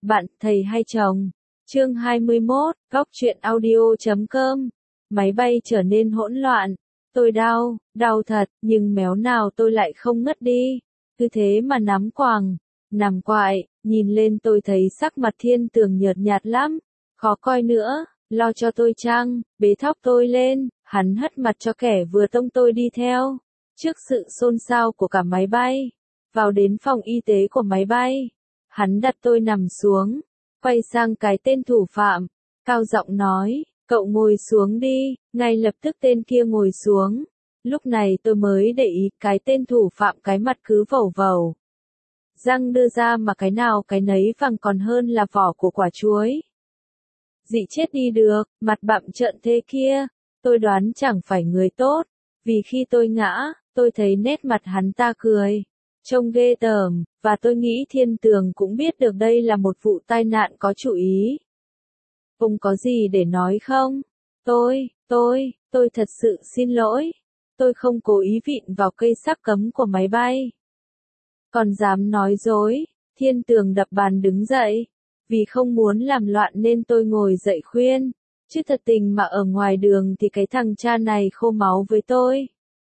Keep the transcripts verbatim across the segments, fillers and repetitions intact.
Bạn, thầy hay chồng. Chương hai mươi mốt, góc truyện audio chấm com. Máy bay trở nên hỗn loạn. Tôi đau, đau thật, nhưng méo nào tôi lại không ngất đi. Cứ thế mà nắm quàng, nằm quại, nhìn lên tôi thấy sắc mặt Thiên Tường nhợt nhạt lắm, khó coi nữa, lo cho tôi chăng, bế thóc tôi lên, hắn hất mặt cho kẻ vừa tông tôi đi theo. Trước sự xôn xao của cả máy bay, vào đến phòng y tế của máy bay, hắn đặt tôi nằm xuống, quay sang cái tên thủ phạm, cao giọng nói, cậu ngồi xuống đi, ngay lập tức tên kia ngồi xuống. Lúc này tôi mới để ý cái tên thủ phạm cái mặt cứ vẩu vẩu. Răng đưa ra mà cái nào cái nấy vàng còn hơn là vỏ của quả chuối. Dị chết đi được, mặt bặm trợn thế kia, tôi đoán chẳng phải người tốt, vì khi tôi ngã, tôi thấy nét mặt hắn ta cười, trông ghê tởm, và tôi nghĩ Thiên Tường cũng biết được đây là một vụ tai nạn có chủ ý. Ông có gì để nói không? Tôi, tôi, tôi thật sự xin lỗi. Tôi không cố ý vịn vào cây sắt cấm của máy bay. Còn dám nói dối, Thiên Tường đập bàn đứng dậy. Vì không muốn làm loạn nên tôi ngồi dậy khuyên. Chứ thật tình mà ở ngoài đường thì cái thằng cha này khô máu với tôi.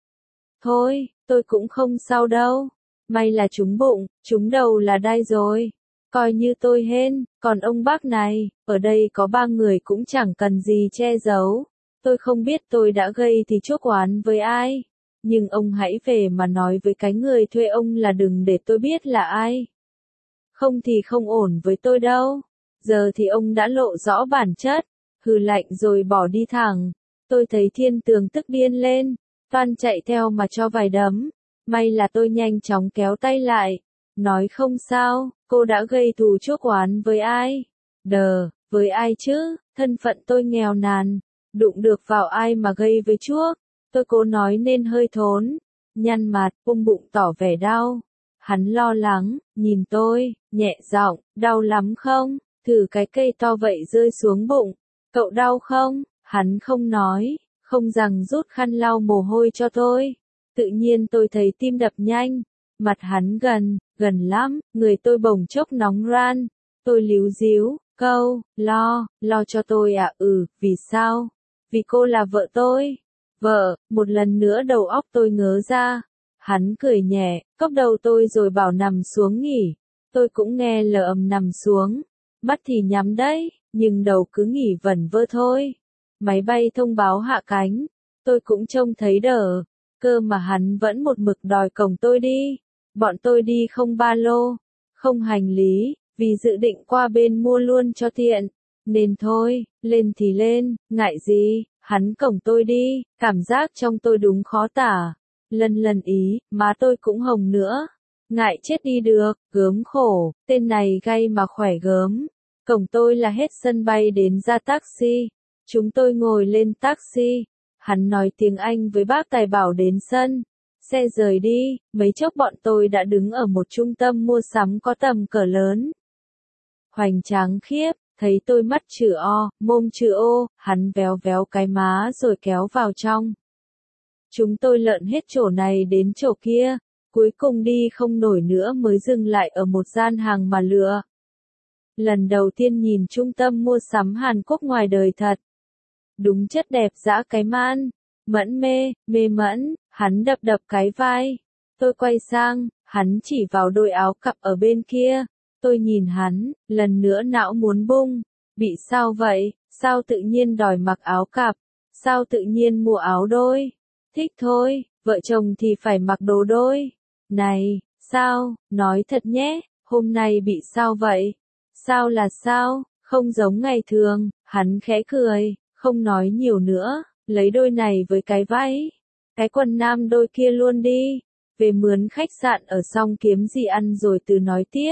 Thôi, tôi cũng không sao đâu. May là trúng bụng, trúng đầu là đai rồi. Coi như tôi hên, còn ông bác này, ở đây có ba người cũng chẳng cần gì che giấu. Tôi không biết tôi đã gây thì chuốc oán với ai. Nhưng ông hãy về mà nói với cái người thuê ông là đừng để tôi biết là ai. Không thì không ổn với tôi đâu. Giờ thì ông đã lộ rõ bản chất. Hừ lạnh rồi bỏ đi thẳng. Tôi thấy Thiên Tường tức điên lên. Toan chạy theo mà cho vài đấm. May là tôi nhanh chóng kéo tay lại. Nói không sao, cô đã gây thù chuốc oán với ai? Đờ, với ai chứ, thân phận tôi nghèo nàn. Đụng được vào ai mà gây với chuốc. Tôi cố nói nên hơi thốn. Nhăn mặt, ôm bụng tỏ vẻ đau. Hắn lo lắng, nhìn tôi, nhẹ giọng, đau lắm không? Thử cái cây to vậy rơi xuống bụng. Cậu đau không? Hắn không nói, không rằng rút khăn lau mồ hôi cho tôi. Tự nhiên tôi thấy tim đập nhanh. Mặt hắn gần, gần lắm, người tôi bồng chốc nóng ran. Tôi líu díu, câu, lo, lo cho tôi à ừ, vì sao? Vì cô là vợ tôi. Vợ, một lần nữa đầu óc tôi ngớ ra. Hắn cười nhẹ, cốc đầu tôi rồi bảo nằm xuống nghỉ. Tôi cũng nghe lờ ầm nằm xuống. Mắt thì nhắm đấy, nhưng đầu cứ nghỉ vẩn vơ thôi. Máy bay thông báo hạ cánh. Tôi cũng trông thấy đờ. Cơ mà hắn vẫn một mực đòi cổng tôi đi. Bọn tôi đi không ba lô, không hành lý, vì dự định qua bên mua luôn cho tiện. Nên thôi, lên thì lên, ngại gì, hắn cổng tôi đi, cảm giác trong tôi đúng khó tả. Lần lần ý, má tôi cũng hồng nữa. Ngại chết đi được, gớm khổ, tên này gay mà khỏe gớm. Cổng tôi là hết sân bay đến ra taxi. Chúng tôi ngồi lên taxi. Hắn nói tiếng Anh với bác tài bảo đến sân. Xe rời đi, mấy chốc bọn tôi đã đứng ở một trung tâm mua sắm có tầm cỡ lớn. Hoành tráng khiếp, thấy tôi mắt chữ O, mồm chữ O, hắn véo véo cái má rồi kéo vào trong. Chúng tôi lợn hết chỗ này đến chỗ kia, cuối cùng đi không nổi nữa mới dừng lại ở một gian hàng mà lựa. Lần đầu tiên nhìn trung tâm mua sắm Hàn Quốc ngoài đời thật. Đúng chất đẹp dã cái man, mẫn mê, mê mẫn. Hắn đập đập cái vai. Tôi quay sang, hắn chỉ vào đôi áo cặp ở bên kia. Tôi nhìn hắn, lần nữa não muốn bung. Bị sao vậy? Sao tự nhiên đòi mặc áo cặp? Sao tự nhiên mua áo đôi? Thích thôi, vợ chồng thì phải mặc đồ đôi. Này, sao? Nói thật nhé, hôm nay bị sao vậy? Sao là sao? Không giống ngày thường. Hắn khẽ cười, không nói nhiều nữa, lấy đôi này với cái váy. Cái quần nam đôi kia luôn đi. Về mướn khách sạn ở xong kiếm gì ăn rồi từ nói tiếp.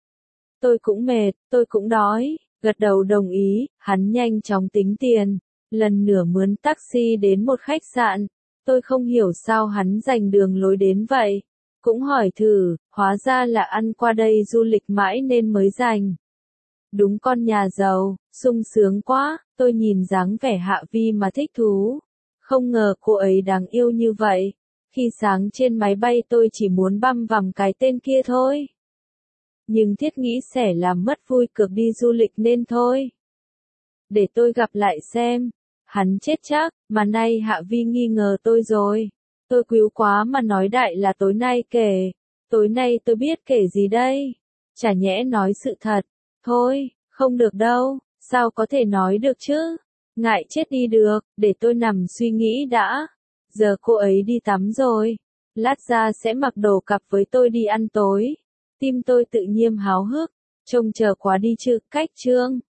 Tôi cũng mệt, tôi cũng đói. Gật đầu đồng ý, hắn nhanh chóng tính tiền. Lần nửa mướn taxi đến một khách sạn. Tôi không hiểu sao hắn dành đường lối đến vậy. Cũng hỏi thử, hóa ra là ăn qua đây du lịch mãi nên mới dành. Đúng con nhà giàu, sung sướng quá. Tôi nhìn dáng vẻ Hạ Vi mà thích thú. Không ngờ cô ấy đáng yêu như vậy. Khi sáng trên máy bay tôi chỉ muốn băm vằm cái tên kia thôi. nhưng thiết nghĩ sẽ làm mất vui cược đi du lịch nên thôi. Để tôi gặp lại xem. Hắn chết chắc, mà nay Hạ Vi nghi ngờ tôi rồi. Tôi quýu quá mà nói đại là tối nay kể. Tối nay tôi biết kể gì đây? Chả nhẽ nói sự thật. Thôi, không được đâu, sao có thể nói được chứ? Ngại chết đi được, để tôi nằm suy nghĩ đã. Giờ cô ấy đi tắm rồi. Lát ra sẽ mặc đồ cặp với tôi đi ăn tối. Tim tôi tự nhiên háo hức, trông chờ quá đi chứ, cách chương.